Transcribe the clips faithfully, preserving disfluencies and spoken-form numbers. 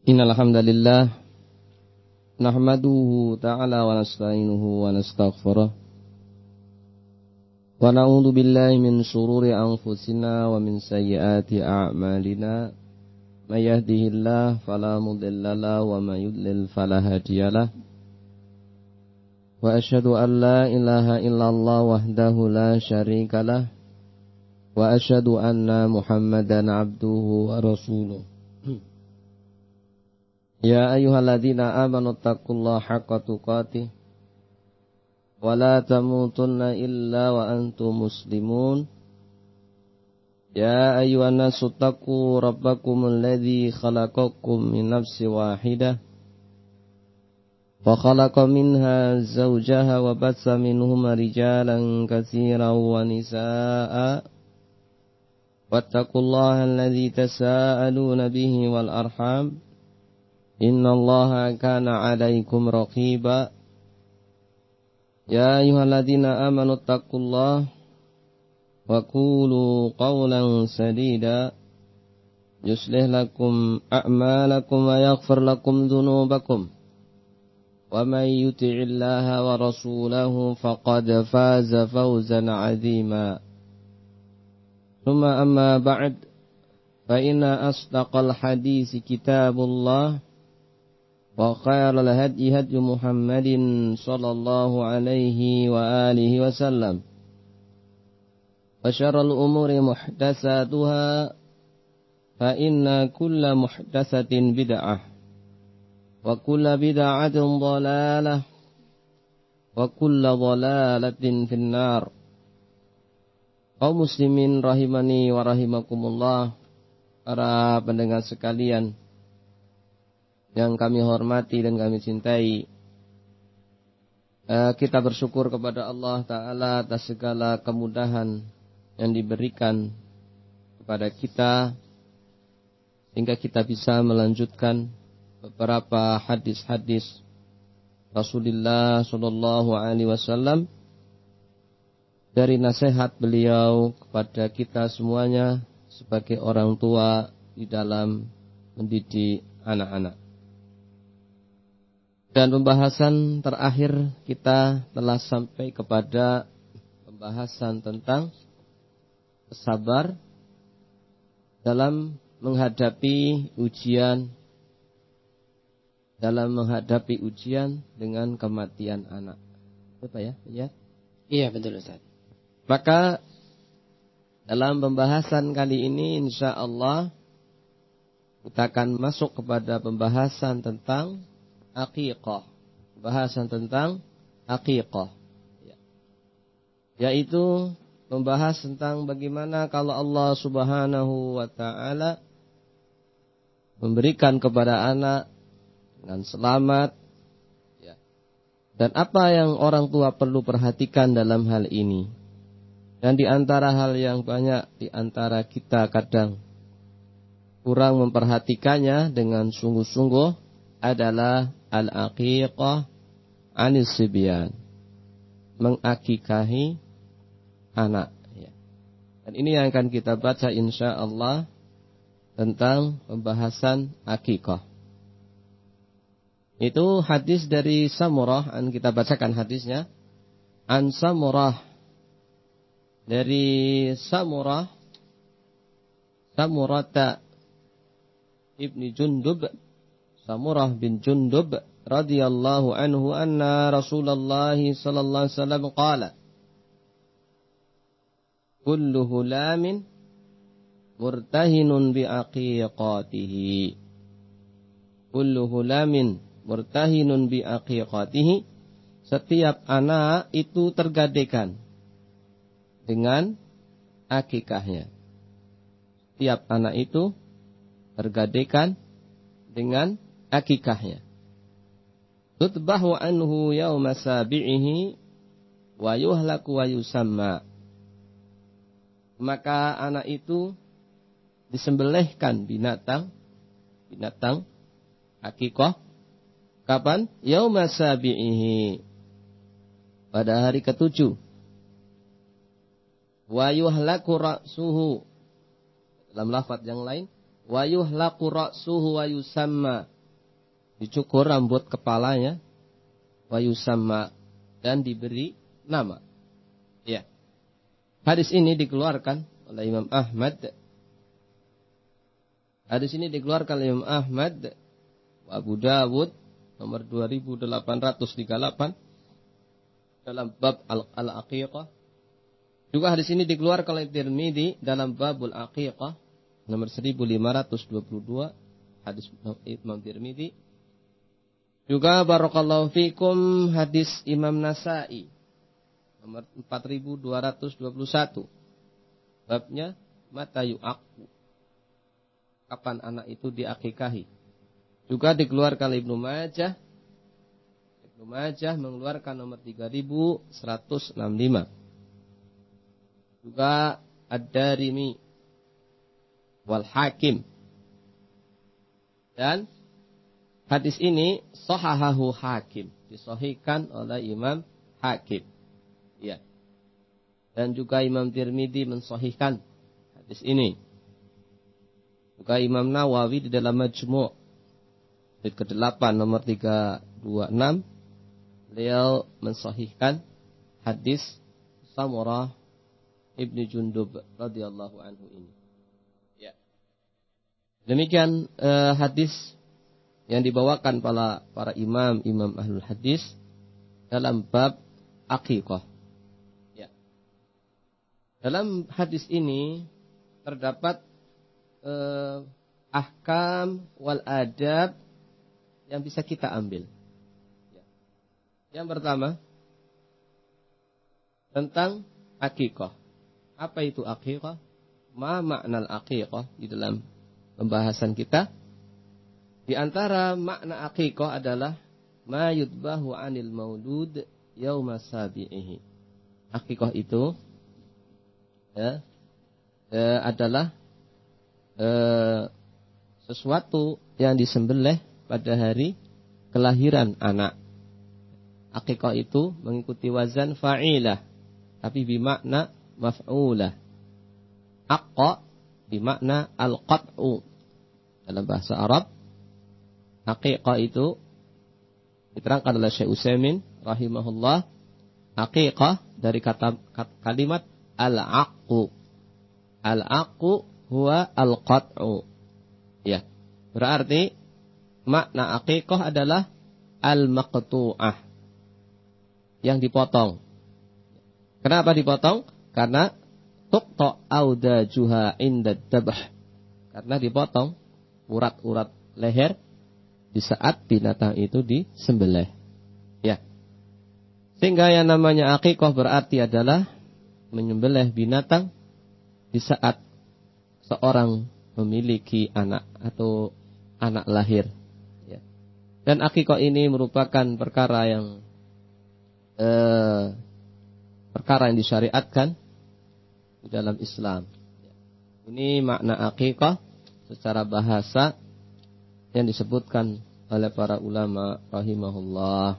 Innal hamdalillah nahmaduhu ta'ala wa nasta'inuhu wa nastaghfiruh wa na'udzu billahi min shururi anfusina wa min sayyiati a'malina may yahdihillahu fala mudilla lahu wa may yudlil fala hadiyalah wa asyhadu an la ilaha illallah wahdahu la syarikalah wa asyhadu anna Muhammadan abduhu wa rasuluh. Ya ayyuhalladzina amanu taqullaha haqqa tuqatih wa la tamutunna illa wa antum muslimun. Ya ayyuhan nasu taqu rabbakumul ladzi khalaqakum min nafsin wahidah wa khalaqa minha zawjaha wa bassa minhuma rijalan katsiran wa nisaa'a wattaqullaha alladzi tasaaluna bihi wal arham innallaha kana 'alaikum raqiba. Ya ayyuhalladzina amanu taqullaha wa qulu qawlan sadida yuslih lakum a'malakum wa yaghfir lakum dhunubakum wa may yuti'illaha wa rasulahu faqad faza fawzan 'azima. Tsumma amma ba'd fa inna asdaqal hadisi kitabullah wa khairal hadyi hadyu Muhammadin sallallahu alaihi wa alihi wasallam wa syarrul umuri muhdatsatuha fa inna kulla muhdatsatin bid'ah wa kulla bid'atin dhalalah wa kulla dhalalatin finnar. Kaum muslimin rahimani wa rahimakumullah, para pendengar sekalian yang kami hormati dan kami cintai, kita bersyukur kepada Allah Ta'ala atas segala kemudahan yang diberikan kepada kita sehingga kita bisa melanjutkan beberapa hadis-hadis Rasulullah Shallallahu Alaihi Wasallam dari nasihat beliau kepada kita semuanya sebagai orang tua di dalam mendidik anak-anak. Dan pembahasan terakhir kita telah sampai kepada pembahasan tentang sabar dalam menghadapi ujian, dalam menghadapi ujian dengan kematian anak. Apa ya? Ya? Iya, betul Ustaz. Maka dalam pembahasan kali ini insya Allah kita akan masuk kepada pembahasan tentang aqiqah, pembahasan tentang aqiqah, ya. Yaitu membahas tentang bagaimana kalau Allah Subhanahu wa Ta'ala memberikan kepada anak dengan selamat, ya. Dan apa yang orang tua perlu perhatikan dalam hal ini. Dan di antara hal yang banyak di antara kita kadang kurang memperhatikannya dengan sungguh-sungguh adalah al-aqiqah anis sibyan, mengakikahi anak, ya. Dan ini yang akan kita baca insya Allah tentang pembahasan aqiqah. Itu hadis dari Samurah, an kita bacakan hadisnya. An Samurah, dari Samurah, Samurata ibni Jundub, Samurah bin Jundub radhiyallahu anhu anna Rasulullah sallallahu alaihi wasallam qala kullu hulamin murtahinun bi aqiqatihi, kullu hulamin murtahinun bi aqiqatihi, setiap anak itu tergadaikan dengan akikahnya. Setiap anak itu tergadaikan dengan akikahnya. Tutbahu anhu yawma sabi'ihi wa yuhlaku wa yusamma. Maka anak itu disembelihkan binatang, binatang akikah. Kapan? Yawma sabi'ihi, pada hari ketujuh. Wa yuhlaku ra'suhu, dalam lafaz yang lain wa yuhlaku ra'suhu wa yusamma, dicukur rambut kepalanya, wa yusamma, dan diberi nama. Ya. Hadis ini dikeluarkan oleh Imam Ahmad. Hadis ini dikeluarkan oleh Imam Ahmad wa Abu Dawud nomor dua ribu delapan ratus tiga puluh delapan dalam bab al-aqiqah. Juga hadis ini dikeluarkan oleh Tirmidzi dalam babul aqiqah nomor seribu lima ratus dua puluh dua, hadis Imam Tirmidzi. Juga barakallahu fikum hadis Imam Nasa'i nomor empat ribu dua ratus dua puluh satu. Babnya mata yu'aqu, kapan anak itu diakikahi. Juga dikeluarkan oleh Ibnu Majah. Ibnu Majah mengeluarkan nomor tiga ribu seratus enam puluh lima. Juga Ad-Darimi wal Hakim. Dan hadis ini sahahahu Hakim, disahihkan oleh Imam Hakim. Ya. Dan juga Imam Tirmidzi mensahihkan hadis ini. Juga Imam Nawawi di dalam Majmu' jilid kedelapan nomor tiga ratus dua puluh enam, beliau mensahihkan hadis Samurah Ibnu Jundub radhiyallahu anhu ini. Ya. Demikian eh, hadis yang dibawakan para para imam imam ahlul hadis dalam bab aqiqah. Ya. Dalam hadis ini terdapat eh, ahkam wal adab yang bisa kita ambil. Ya. Yang pertama tentang aqiqah. Apa itu aqiqah? Ma makna al-aqiqah di dalam pembahasan kita? Di antara makna aqiqah adalah ma yudbahu 'anil maulud yauma sabi'ihi. Aqiqah itu ya, eh, adalah eh, sesuatu yang disembelih pada hari kelahiran anak. Aqiqah itu mengikuti wazan fa'ilah, tapi bimakna maf'ulah. Aqqa bimakna al-qat'u. Dalam bahasa Arab, aqiqah itu diterangkan oleh Syekh Utsaimin rahimahullah. Aqiqah dari kata, kata kalimat al-aqqu. Al-aqqu huwa al-qat'u. Ya. Berarti makna aqiqah adalah al-maqtu'ah, yang dipotong. Kenapa dipotong? Karena tuqta audajuha inda dabh. Karena dipotong urat-urat leher di saat binatang itu disembelih. Ya. Sehingga yang namanya aqiqah berarti adalah menyembelih binatang di saat seorang memiliki anak atau anak lahir. Ya. Dan aqiqah ini merupakan perkara yang eh, perkara yang disyariatkan di dalam Islam. Ini makna aqiqah secara bahasa yang disebutkan oleh para ulama rahimahullah.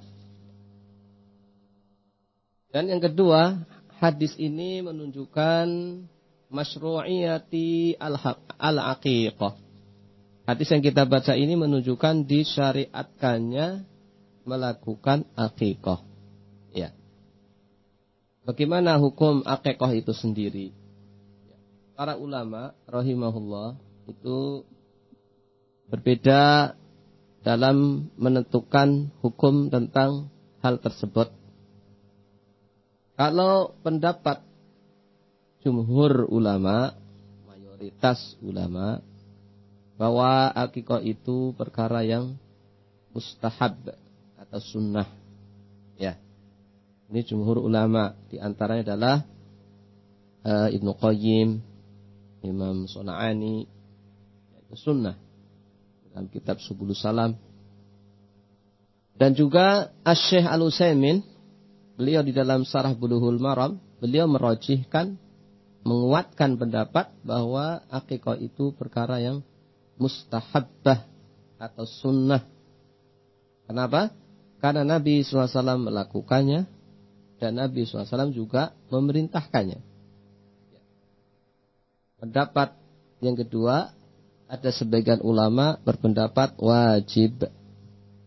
Dan yang kedua, hadis ini menunjukkan masyru'iyati al-aqiqah. Hadis yang kita baca ini menunjukkan disyariatkannya melakukan aqiqah. Ya. Bagaimana hukum aqiqah itu sendiri? Para ulama rahimahullah itu berbeda dalam menentukan hukum tentang hal tersebut. Kalau pendapat jumhur ulama, mayoritas ulama, bahwa aqiqah itu perkara yang mustahab atau sunnah. Ya. Ini jumhur ulama, di antaranya adalah uh, Ibnu Qayyim, Imam Sun'ani, yaitu sunnah dalam kitab Subulus Salam. Dan juga Asy-Syaikh Al-Utsaimin, beliau di dalam Syarah Bulughul Maram, beliau merajihkan, menguatkan pendapat bahwa aqiqah itu perkara yang mustahabbah atau sunnah. Kenapa? Karena Nabi shallallahu alaihi wasallam melakukannya dan Nabi shallallahu alaihi wasallam juga memerintahkannya. Pendapat yang kedua, ada sebagian ulama berpendapat wajib.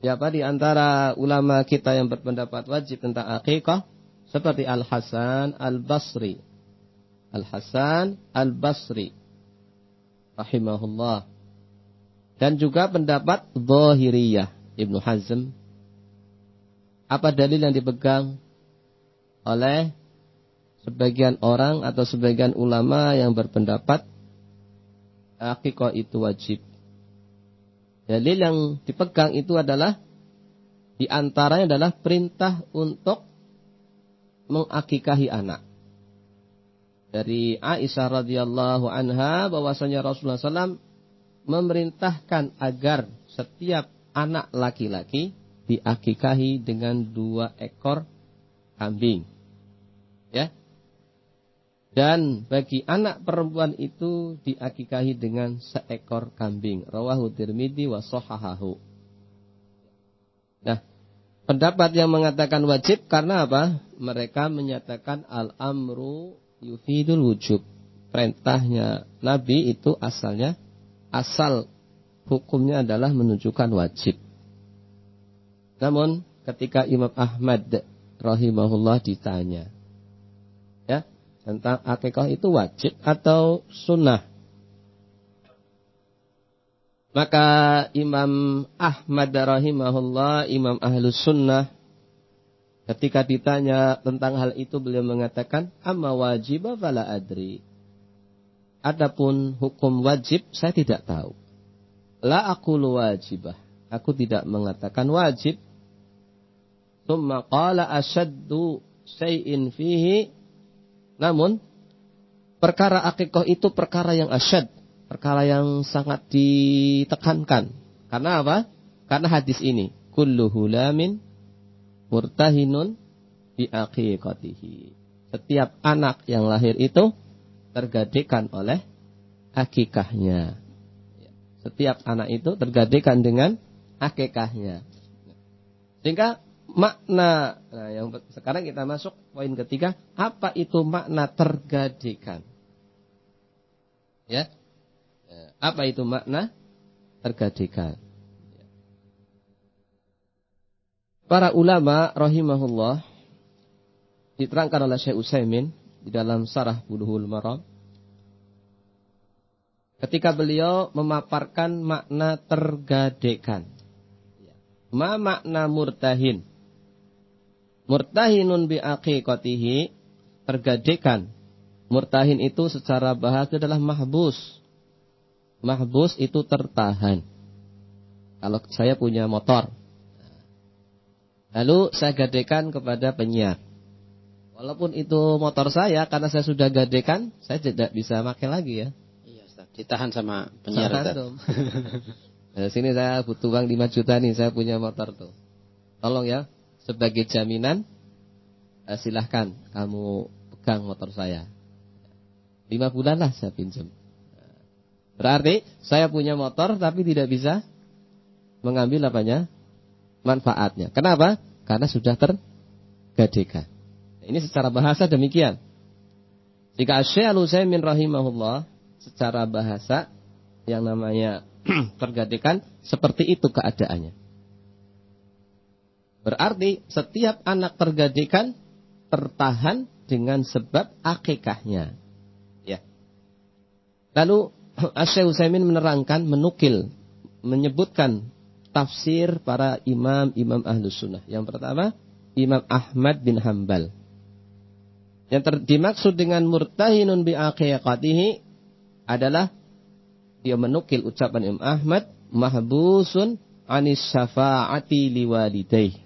Siapa di antara ulama kita yang berpendapat wajib tentang akikah? Seperti Al-Hasan Al-Basri. Al-Hasan Al-Basri rahimahullah. Dan juga pendapat Zahiriyah Ibnu Hazm. Apa dalil yang dipegang oleh sebagian orang atau sebagian ulama yang berpendapat akikah itu wajib? Dalil yang dipegang itu adalah di antaranya adalah perintah untuk mengakikahi anak. Dari Aisyah radhiyallahu anha bahwasanya Rasulullah shallallahu alaihi wasallam memerintahkan agar setiap anak laki-laki diakikahi dengan dua ekor kambing. Ya. Dan bagi anak perempuan itu diakikahi dengan seekor kambing. Rawahu Tirmidzi wa shahahahu. Nah, pendapat yang mengatakan wajib karena apa? Mereka menyatakan al-amru yufidul wujub. Perintahnya Nabi itu asalnya, asal hukumnya adalah menunjukkan wajib. Namun ketika Imam Ahmad rahimahullah ditanya, ya, tentang akikah itu wajib atau sunnah, maka Imam Ahmad rahimahullah, Imam Ahlus Sunnah, ketika ditanya tentang hal itu beliau mengatakan, amma wajibah fala adri. Adapun hukum wajib saya tidak tahu. La aqulu wajibah. Aku tidak mengatakan wajib. Tsumma qala asyaddu syai'in fihi. Namun perkara akikah itu perkara yang asyad, perkara yang sangat ditekankan. Karena apa? Karena hadis ini, kullu hulamin murtahinun bi aqiqatihi. Setiap anak yang lahir itu tergadaikan oleh akikahnya. Setiap anak itu tergadaikan dengan akikahnya. Sehingga makna, nah yang sekarang kita masuk poin ketiga, apa itu makna tergadaikan? Ya, apa itu makna tergadaikan? Para ulama rahimahullah diterangkan oleh Syekh Utsaimin di dalam Syarah Bulughul Maram, ketika beliau memaparkan makna tergadaikan. Ma makna murtahin? Murtahinun bi aqiqatihi, tergadaikan. Murtahin itu secara bahasa adalah mahbus. Mahbus itu tertahan. Kalau saya punya motor, lalu saya gadaikan kepada penyiar. Walaupun itu motor saya, karena saya sudah gadaikan, saya tidak bisa pakai lagi ya. Iya Ustaz, ditahan sama penyiar Ustaz. Nah, sini saya butuh uang lima juta nih, saya punya motor tuh. Tolong ya, sebagai jaminan, eh, silahkan kamu pegang motor saya. Lima bulan lah saya pinjam. Berarti saya punya motor tapi tidak bisa mengambil apanya? Manfaatnya. Kenapa? Karena sudah tergadaikan. Ini secara bahasa demikian. Jika Syekh Al-Utsaimin rahimahullah, secara bahasa yang namanya tergadaikan, seperti itu keadaannya. Berarti setiap anak tergadaikan tertahan dengan sebab akikahnya. Ya. Lalu Syekh Utsaimin menerangkan, menukil, menyebutkan tafsir para imam-imam Ahlus Sunnah. Yang pertama, Imam Ahmad bin Hanbal. Yang ter- dimaksud dengan murtahinun bi aqiqatihi adalah dia menukil ucapan Imam Ahmad, mahbusun anis syafa'ati liwalidayh.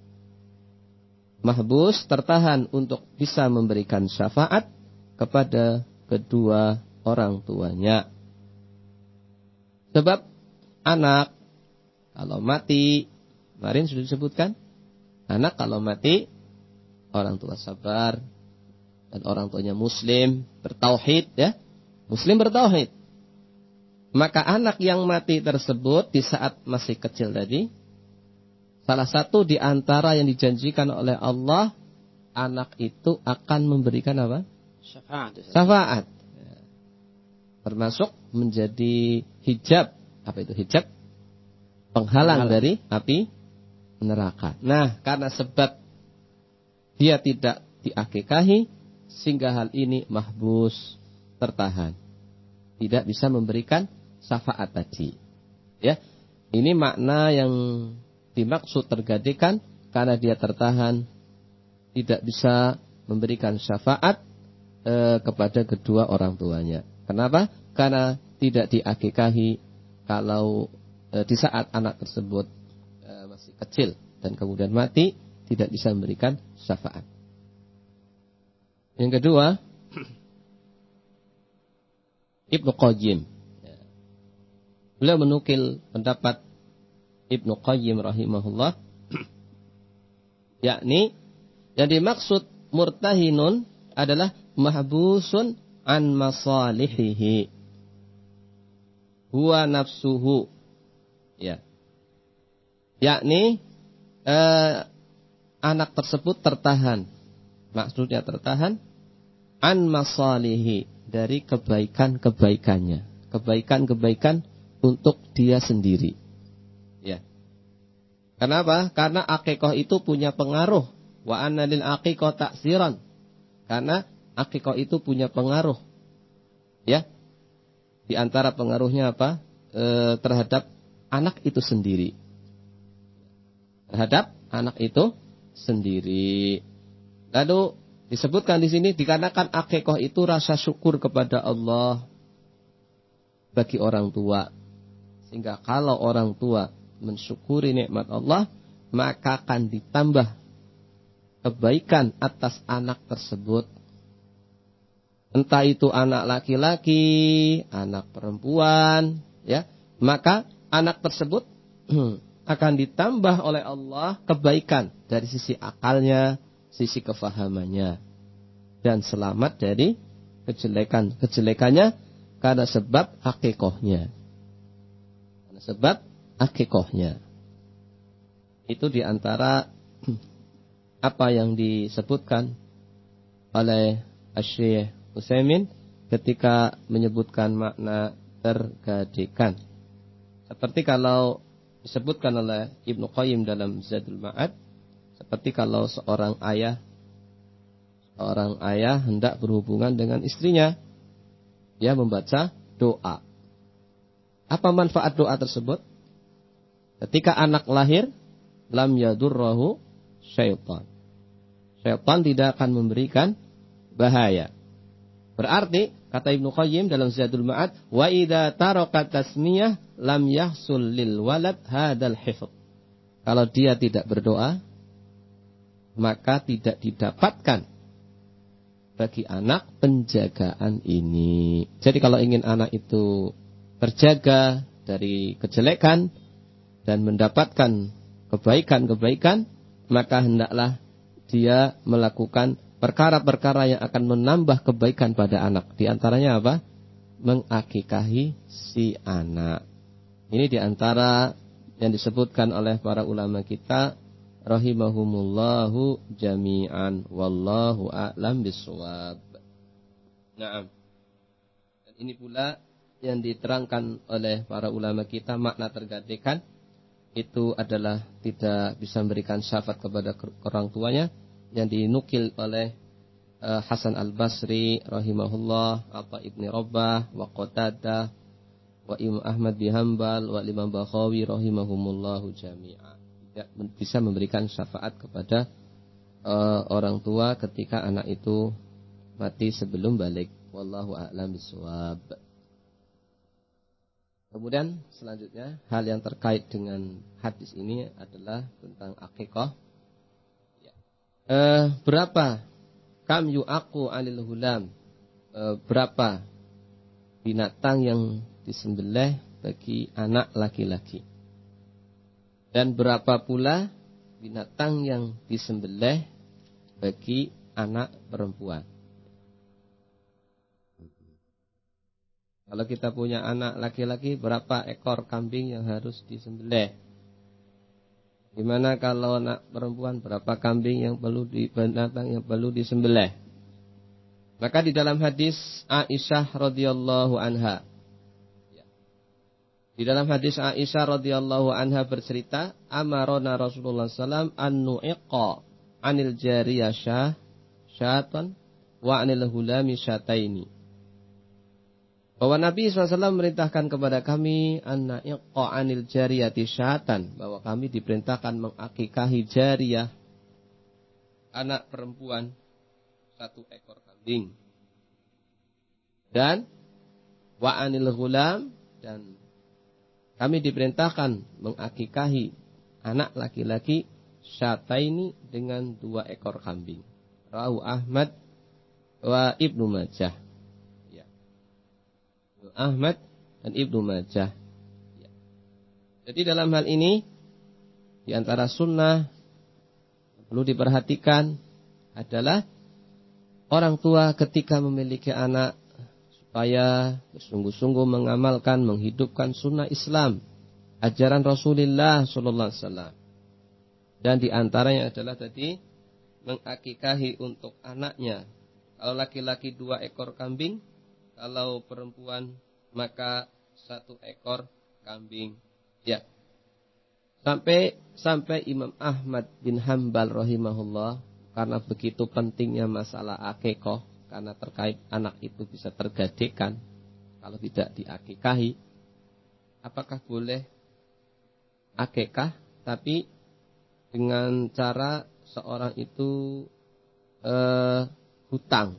Mahbus, tertahan untuk bisa memberikan syafaat kepada kedua orang tuanya. Sebab anak kalau mati, kemarin sudah disebutkan, anak kalau mati, orang tua sabar, dan orang tuanya muslim, bertauhid ya, muslim bertauhid. Maka anak yang mati tersebut di saat masih kecil tadi, salah satu di antara yang dijanjikan oleh Allah, anak itu akan memberikan apa? Syafaat. Syafaat. Termasuk menjadi hijab. Apa itu hijab? Penghalang, Penghalang. dari api neraka. Nah, karena sebab dia tidak diakikahi, sehingga hal ini mahbus, tertahan. Tidak bisa memberikan syafaat tadi. Ya, ini makna yang dimaksud tergadaikan karena dia tertahan, tidak bisa memberikan syafaat eh, kepada kedua orang tuanya. Kenapa? Karena tidak diakikahi kalau eh, di saat anak tersebut eh, masih kecil dan kemudian mati, tidak bisa memberikan syafaat. Yang kedua, Ibnu Qayyim. Beliau menukil pendapat Ibnu Qayyim rahimahullah, yakni yang dimaksud murtahinun adalah mahbusun an masalihihi huwa nafsuhu, ya, yakni eh, anak tersebut tertahan, maksudnya tertahan an masalihi, dari kebaikan-kebaikannya, kebaikan-kebaikan untuk dia sendiri. Ya. Kenapa? Karena akikah itu punya pengaruh. Wa anna lil aqiqah ta'siran. Karena akikah itu punya pengaruh. Ya. Di antara pengaruhnya apa? E, terhadap anak itu sendiri. Terhadap anak itu sendiri. Lalu disebutkan di sini dikarenakan akikah itu rasa syukur kepada Allah bagi orang tua. Sehingga kalau orang tua mensyukuri nikmat Allah, maka akan ditambah kebaikan atas anak tersebut. Entah itu anak laki-laki, anak perempuan, ya, maka anak tersebut akan ditambah oleh Allah kebaikan dari sisi akalnya, sisi kefahamannya, dan selamat dari kejelekan-kejelekannya karena sebab akikahnya. Karena sebab akikahnya. Itu diantara apa yang disebutkan oleh Asy-Syaikh Utsaimin ketika menyebutkan makna tergadaikan. Seperti kalau disebutkan oleh Ibnu Qayyim dalam Zadul Ma'ad, seperti kalau seorang ayah seorang ayah hendak berhubungan dengan istrinya, dia membaca doa. Apa manfaat doa tersebut? Ketika anak lahir, lam yadurrahu syaitan. Syaitan tidak akan memberikan bahaya. Berarti, kata Ibnu Qayyim dalam Zadul Ma'ad, wa idza taraka tasmiyah lam yahsul lil walad hadzal hifdz. Kalau dia tidak berdoa, maka tidak didapatkan bagi anak penjagaan ini. Jadi kalau ingin anak itu terjaga dari kejelekan dan mendapatkan kebaikan-kebaikan, maka hendaklah dia melakukan perkara-perkara yang akan menambah kebaikan pada anak. Di antaranya apa? Mengakikahi si anak. Ini di antara yang disebutkan oleh para ulama kita rahimahumullahu jami'an, wallahu a'lam bissawab. Naam. Dan ini pula yang diterangkan oleh para ulama kita, makna tergadaikan itu adalah tidak bisa memberikan syafaat kepada orang tuanya, yang dinukil oleh uh, Hasan Al-Basri rahimahullah, Atha ibni Rabbah, wa Qatadah, wa Imam Ahmad bin Hanbal, wa Imam Bakhawi rahimahumullahu jami'an. Tidak bisa memberikan syafaat kepada uh, orang tua ketika anak itu mati sebelum balik. Wallahu a'lam bishawab. Kemudian selanjutnya hal yang terkait dengan hadis ini adalah tentang akikah. Ya. Uh, berapa kam yu'aqu 'alil hulam? Uh, berapa binatang yang disembelih bagi anak laki-laki? Dan berapa pula binatang yang disembelih bagi anak perempuan? Kalau kita punya anak laki-laki, berapa ekor kambing yang harus disembelih? Gimana kalau anak perempuan, berapa kambing yang perlu di, binatang yang perlu disembelih? Maka di dalam hadis Aisyah radhiyallahu anha, Di dalam hadis Aisyah radhiyallahu anha bercerita, amarona Rasulullah sallallahu alaihi wasallam an nu'iqa 'anil jariyah syah syatan wa 'anil hulami syataini. Bahwa Nabi shallallahu alaihi wasallam merintahkan kepada kami an nu'iqa 'anil jariyati syatan, bahwa kami diperintahkan mengakikahi jariyah, anak perempuan, satu ekor kambing. Dan wa 'anil hulam, dan kami diperintahkan mengakikahi anak laki-laki syataini dengan dua ekor kambing. Rawahu Ahmad wa Ibnu Majah. Ya. Ahmad dan Ibnu Majah. Ya. Jadi dalam hal ini di antara sunnah yang perlu diperhatikan adalah orang tua ketika memiliki anak supaya sungguh-sungguh mengamalkan, menghidupkan sunnah Islam, ajaran Rasulullah Sallallahu Alaihi Wasallam. Dan di antaranya adalah tadi mengakikahi untuk anaknya. Kalau laki-laki dua ekor kambing, kalau perempuan maka satu ekor kambing. Ya. Sampai sampai Imam Ahmad bin Hanbal rahimahullah, karena begitu pentingnya masalah akikah, karena terkait anak itu bisa tergadaikan kalau tidak diakikahi. Apakah boleh akikah tapi dengan cara seorang itu eh, hutang,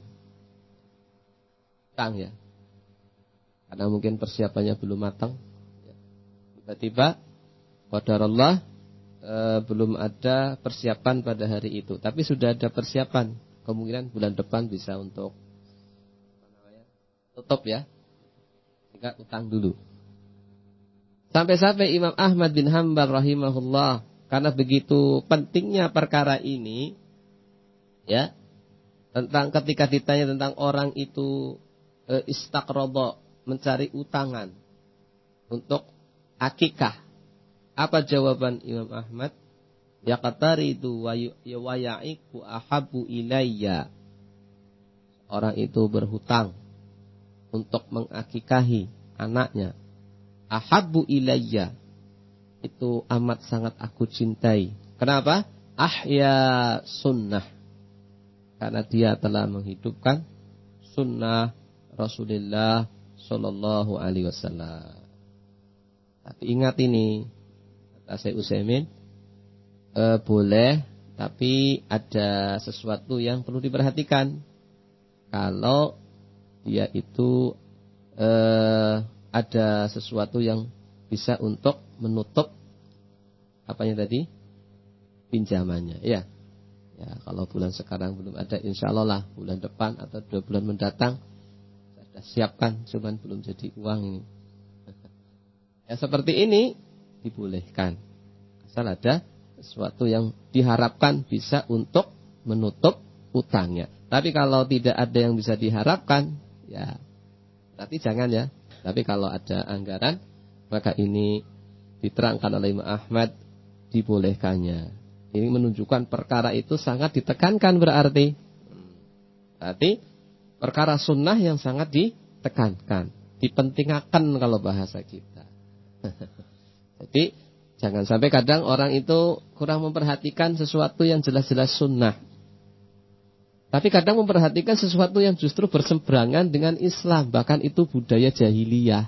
hutang ya, karena mungkin persiapannya belum matang. Tiba-tiba qadarullah eh, belum ada persiapan pada hari itu, tapi sudah ada persiapan. Kemungkinan bulan depan bisa untuk apa namanya, tutup ya, sehingga utang dulu. Sampai-sampai Imam Ahmad bin Hanbal rahimahullah, karena begitu pentingnya perkara ini, ya, tentang ketika ditanya tentang orang itu e, istaqrada, mencari utangan untuk akikah, apa jawaban Imam Ahmad? Yaqtaridu wa ya'iku ahabbu ilayya. Orang itu berhutang untuk mengakikahi anaknya. Ahabbu ilayya, itu amat sangat aku cintai. Kenapa? Ahya sunnah, karena dia telah menghidupkan sunnah Rasulullah Sallallahu Alaihi Wasallam. Tapi ingat ini, kata Syekh Utsaimin, E, boleh, tapi ada sesuatu yang perlu diperhatikan. Kalau dia itu e, ada sesuatu yang bisa untuk menutup apanya tadi, pinjamannya. Ya, ya kalau bulan sekarang belum ada, insya Allah lah bulan depan atau dua bulan mendatang sudah siapkan, cuman belum jadi uang ini. Ya seperti ini dibolehkan, asal ada sesuatu yang diharapkan bisa untuk menutup utangnya. Tapi kalau tidak ada yang bisa diharapkan, ya berarti jangan ya. Tapi kalau ada anggaran, maka ini diterangkan oleh Imam Ahmad dibolehkannya. Ini menunjukkan perkara itu sangat ditekankan berarti. Berarti perkara sunnah yang sangat ditekankan, dipentingkan kalau bahasa kita. Jadi jangan sampai kadang orang itu kurang memperhatikan sesuatu yang jelas-jelas sunnah, tapi kadang memperhatikan sesuatu yang justru berseberangan dengan Islam, bahkan itu budaya jahiliyah.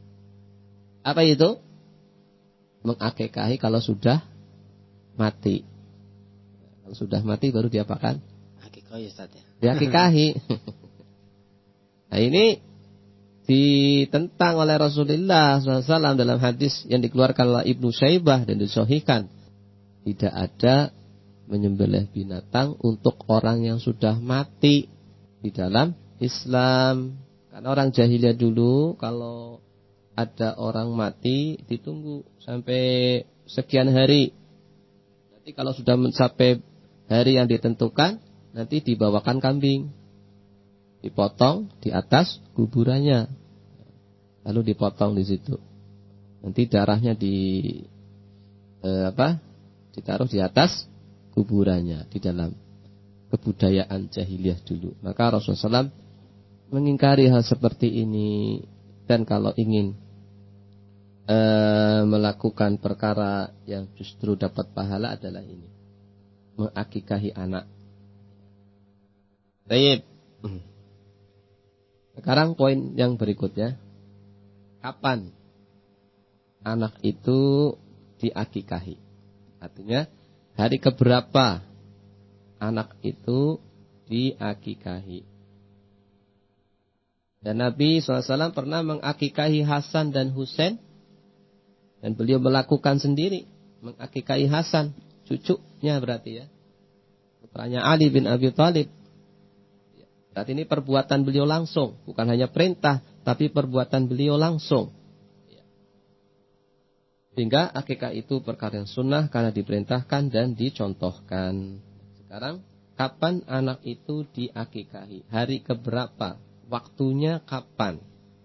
Apa itu? Mengakikahi kalau sudah mati. Kalau sudah mati baru diapakan? Akikah ya Ustaz ya. Diakikahi. Nah ini ditentang oleh Rasulullah shallallahu alaihi wasallam dalam hadis yang dikeluarkan oleh Ibnu Syaibah dan disahihkan. Tidak ada menyembelih binatang untuk orang yang sudah mati di dalam Islam. Karena orang jahiliyah dulu kalau ada orang mati ditunggu sampai sekian hari. Nanti kalau sudah mencapai hari yang ditentukan, nanti dibawakan kambing, dipotong di atas kuburannya, lalu dipotong di situ. Nanti darahnya di eh, apa? Ditaruh di atas kuburannya di dalam kebudayaan jahiliyah dulu. Maka Rasulullah shallallahu alaihi wasallam mengingkari hal seperti ini, dan kalau ingin eh, melakukan perkara yang justru dapat pahala adalah ini, mengakikahi anak. Baik. Sekarang poin yang berikutnya, kapan anak itu diakikahi? Artinya hari keberapa anak itu diakikahi? Dan Nabi shallallahu alaihi wasallam pernah mengakikahi Hasan dan Husain, dan beliau melakukan sendiri mengakikahi Hasan, cucunya berarti ya, putranya Ali bin Abi Thalib. Saat ini perbuatan beliau langsung, bukan hanya perintah, tapi perbuatan beliau langsung. Sehingga akikah itu perkara yang sunnah karena diperintahkan dan dicontohkan. Sekarang, kapan anak itu diakikahi? Hari keberapa? Waktunya kapan?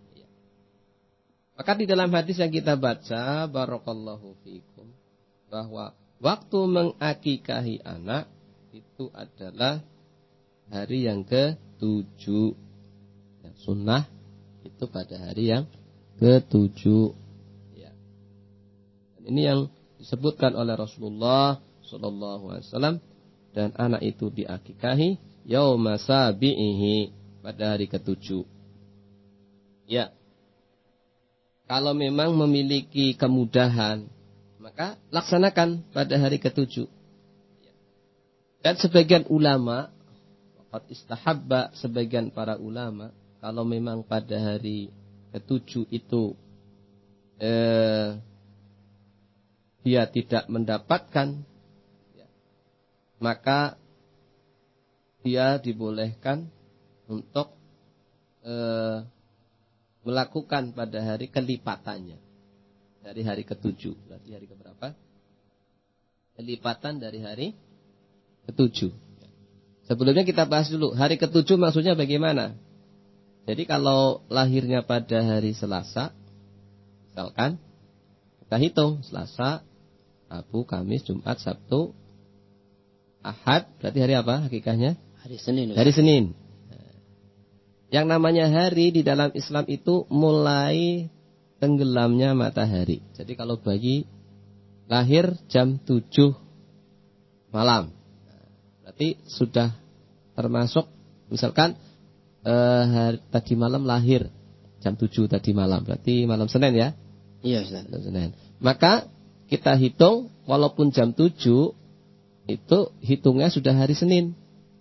Maka di dalam hadis yang kita baca, barakallahu fikum, bahwa waktu mengakikahi anak itu adalah hari yang ketujuh. Ya, sunnah itu pada hari yang ketujuh. Ya. Dan ini yang disebutkan oleh Rasulullah Sallallahu Alaihi Wasallam, dan anak itu diakikahi yauma sabi'ihi, pada hari ketujuh. Ya. Kalau memang memiliki kemudahan, maka laksanakan pada hari ketujuh. Dan sebagian ulama, qad istahabba, sebagian para ulama, kalau memang pada hari ketujuh itu eh, dia tidak mendapatkan, ya, maka dia dibolehkan untuk eh, melakukan pada hari kelipatannya dari hari ketujuh. Berarti hari keberapa? Kelipatan dari hari ketujuh. Sebelumnya kita bahas dulu, hari ketujuh maksudnya bagaimana? Jadi kalau lahirnya pada hari Selasa, misalkan kita hitung Selasa, Rabu, Kamis, Jumat, Sabtu, Ahad, berarti hari apa hakikahnya? Hari Senin. Hari Senin. Yang namanya hari di dalam Islam itu mulai tenggelamnya matahari. Jadi kalau bayi lahir jam tujuh malam, berarti sudah termasuk, misalkan eh, hari, tadi malam lahir jam tujuh tadi malam, berarti malam Senin ya? Iya, Ustaz. Senin. Maka kita hitung walaupun jam tujuh itu hitungnya sudah hari Senin.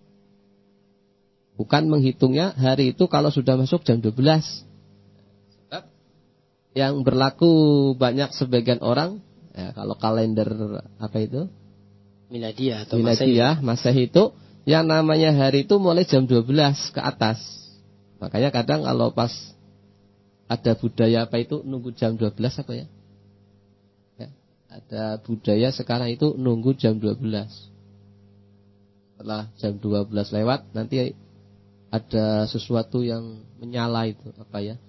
Bukan menghitungnya hari itu kalau sudah masuk jam dua belas. Sebab yang berlaku banyak sebagian orang, ya, kalau kalender apa itu? Miladiah atau Miladiah, Masehi itu, yang namanya hari itu mulai jam dua belas ke atas. Makanya kadang kalau pas ada budaya apa itu nunggu jam dua belas apa ya? Ya, ada budaya sekarang itu nunggu jam dua belas. Setelah jam dua belas lewat nanti ada sesuatu yang menyala itu apa ya?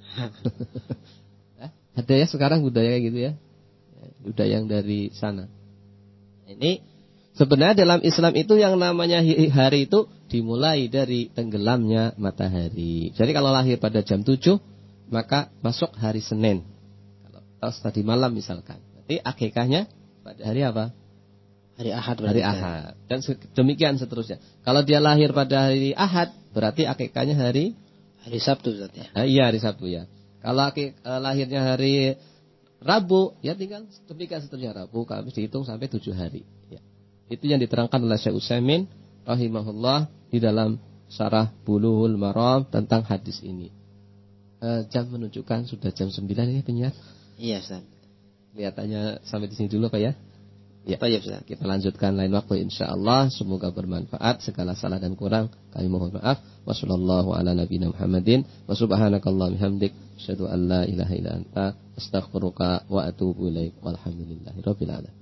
Ada ya sekarang budaya kayak gitu ya. Budaya yang dari sana. Ini sebenarnya dalam Islam itu yang namanya hari itu dimulai dari tenggelamnya matahari. Jadi kalau lahir pada jam tujuh, maka masuk hari Senin. Kalau pas tadi malam misalkan. Berarti akikahnya pada hari apa? Hari Ahad. Hari Ahad. Dan demikian seterusnya. Kalau dia lahir pada hari Ahad, berarti akikahnya hari? Hari Sabtu. Ya? Nah, iya hari Sabtu ya. Kalau akik, eh, lahirnya hari Rabu, ya tinggal demikian seterusnya. Rabu, Kamis dihitung sampai tujuh hari. Ya. Itu yang diterangkan oleh Syekh Utsaimin rahimahullah di dalam Syarah Bulughul Maram tentang hadis ini. Eh, jam menunjukkan sudah jam sembilan ini penyiar. Iya, Ustaz. Kelihatannya sampai di sini dulu Pak ya. Ya, Baik, Ustaz. Kita lanjutkan lain waktu insyaallah. Semoga bermanfaat. Segala salah dan kurang kami mohon maaf. Wassallallahu ala nabiyina Muhammadin wa subhanakallahumma hamdik asyhadu an la ilaha illa anta astaghfiruka wa atubu ilaik. Walhamdulillahirabbil alamin.